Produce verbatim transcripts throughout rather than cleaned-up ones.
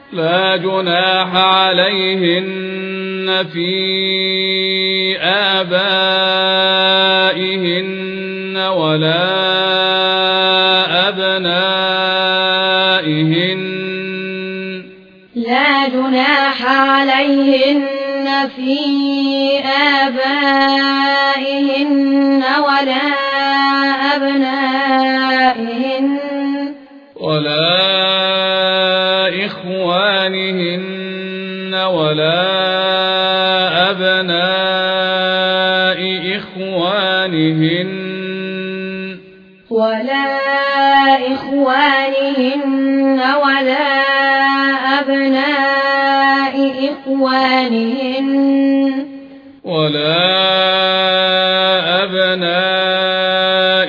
لا جناح عليهن في آبائهن ولا أبنائهن لا جناح عليهن في آبائهن ولا أبنائهن ولا إخوانهن ولا أبناء إخوانهن ولا إخوانهن ولا أبناء إخوانهن ولا أبناء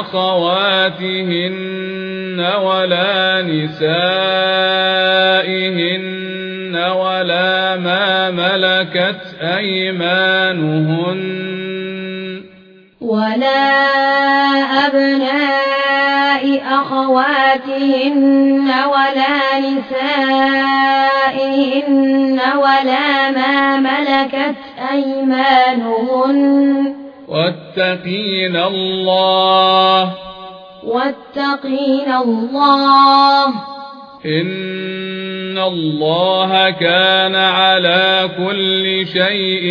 أخواتهن ولا نسائهن ولا ما ملكت أيمانهن ولا أبناء أخواتهن ولا نسائهن ولا ما ملكت أيمانهن واتقين الله واتقين الله إن الله كان على كل شيء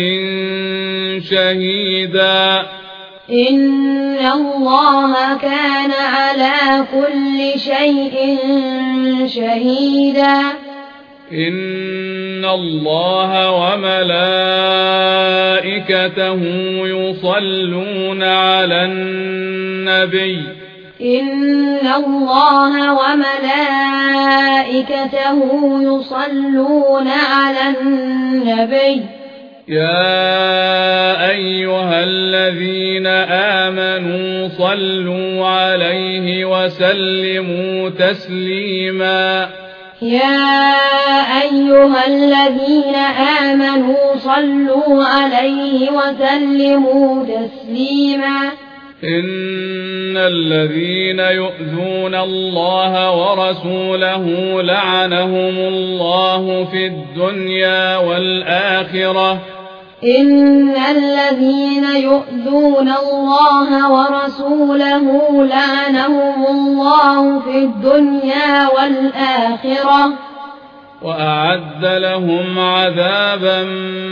شهيدا إن الله كان على كل شيء شهيدا إن الله وملائكته يصلون على النبي إن الله وملائكته يصلون على النبي يا أيها الذين آمنوا صلوا عليه وسلموا تسليما يا أيها الذين آمنوا صلوا عليه وسلموا تسليما إن الذين يؤذون الله ورسوله لعنهم الله في الدنيا والآخرة إن الذين يؤذون الله ورسوله لعنهم الله في الدنيا والآخرة وأعد لهم عذابا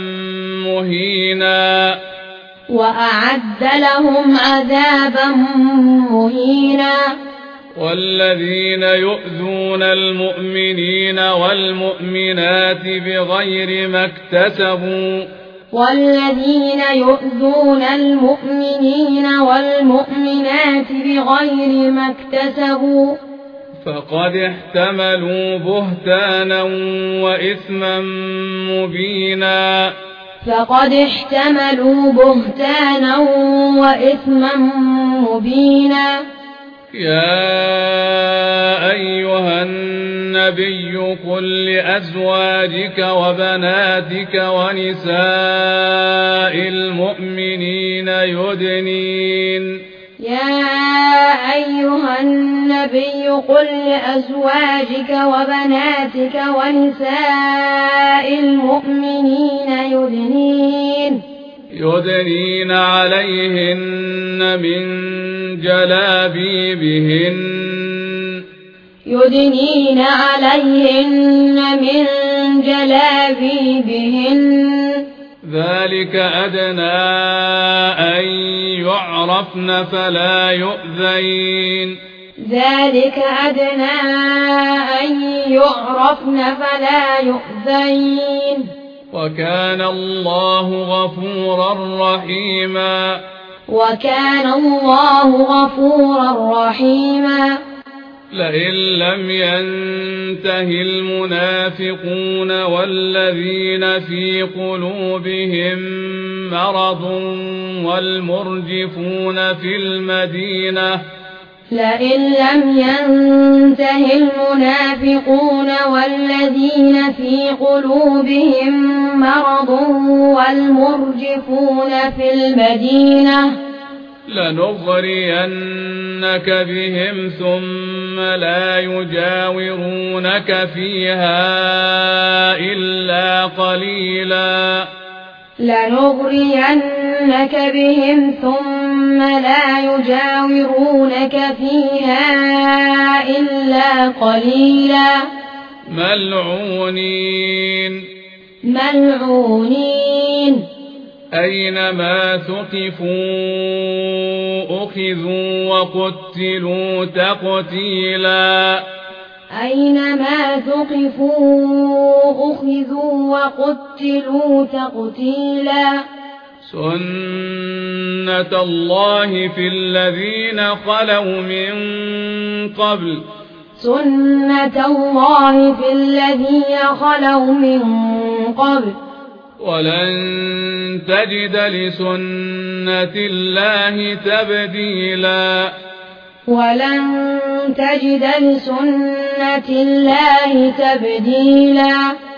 مهينا وأعد لهم عذابا مهينا والذين يؤذون المؤمنين والمؤمنات بغير ما اكتسبوا والذين يؤذون المؤمنين والمؤمنات بغير ما اكتسبوا فقد احتملوا بهتانا وإثما مبينا فقد احتملوا بهتانا وإثما مبينا يا أيها النبي قل لأزواجك وبناتك ونساء المؤمنين يدنين يا أيها النبي قل لأزواجك وبناتك ونساء المؤمنين يدنين يدنين عليهن من جلابيبهن يدنين عليهن من جلابيبهن ذلك أدنى أن يعرفن فلا يؤذين ذلك أدنى أن يعرفن فلا يؤذين وكان الله غفورا رحيما وكان الله غفورا رحيما لئن لم ينته المنافقون والذين في قلوبهم مرض والمرجفون في المدينة لئن لم ينته المنافقون والذين في قلوبهم مرض والمرجفون في المدينة لنغرينك بهم ثم لا يجاورونك فيها إلا قليلا لنغرينك بهم ثم لا يجاورونك فيها إلا قليلا ملعونين ملعونين أينما ثقفوا أخذوا وقتلوا تقتيلا أينما ثقفوا أخذوا وقتلوا تقتيلا سنة الله في الذين خلوا من قبل سنة الله في الذين خلوا من قبل ولن تجد لسنة الله تبديلا ولن تجد لسنة الله تبديلا